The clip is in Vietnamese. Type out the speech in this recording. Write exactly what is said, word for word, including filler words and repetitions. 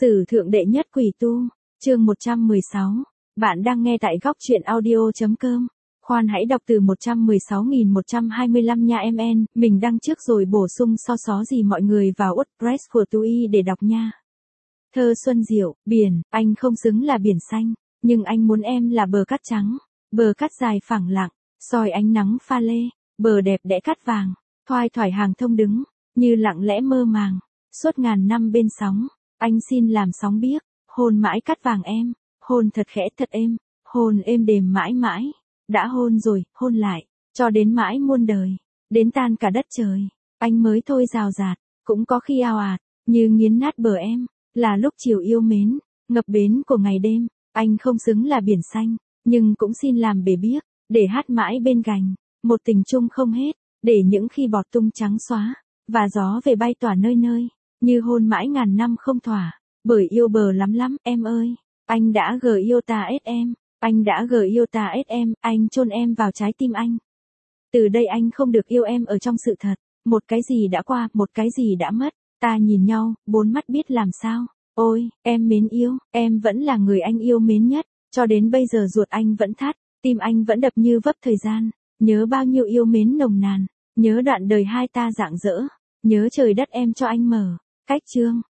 Sử thượng đệ nhất quỷ tu, chương một trăm mười sáu. Bạn đang nghe tại góc truyện audio.com. Khoan hãy đọc từ một trăm mười sáu nghìn một trăm hai mươi lăm nha em en, mình đăng trước rồi bổ sung so só gì mọi người vào WordPress của Tui để đọc nha. Thơ Xuân Diệu, biển, anh không xứng là biển xanh, nhưng anh muốn em là bờ cát trắng, bờ cát dài phẳng lặng, soi ánh nắng pha lê, bờ đẹp đẽ cát vàng, thoai thoải hàng thông đứng, như lặng lẽ mơ màng, suốt ngàn năm bên sóng. Anh xin làm sóng biếc, hôn mãi cát vàng em, hôn thật khẽ thật êm, hôn êm đềm mãi mãi, đã hôn rồi, hôn lại, cho đến mãi muôn đời, đến tan cả đất trời, anh mới thôi rào rạt, cũng có khi ao ạt, như nghiến nát bờ em, là lúc chiều yêu mến, ngập bến của ngày đêm, anh không xứng là biển xanh, nhưng cũng xin làm bể biếc, để hát mãi bên gành, một tình chung không hết, để những khi bọt tung trắng xóa, và gió về bay tỏa nơi nơi. Như hôn mãi ngàn năm không thỏa, bởi yêu bờ lắm lắm, em ơi, anh đã gờ yêu ta ết em, anh đã gờ yêu ta ết em, anh chôn em vào trái tim anh. Từ đây anh không được yêu em ở trong sự thật, một cái gì đã qua, một cái gì đã mất, ta nhìn nhau, bốn mắt biết làm sao, ôi, em mến yêu, em vẫn là người anh yêu mến nhất, cho đến bây giờ ruột anh vẫn thắt, tim anh vẫn đập như vấp thời gian, nhớ bao nhiêu yêu mến nồng nàn, nhớ đoạn đời hai ta rạng rỡ, nhớ trời đất em cho anh mở. Cách chương,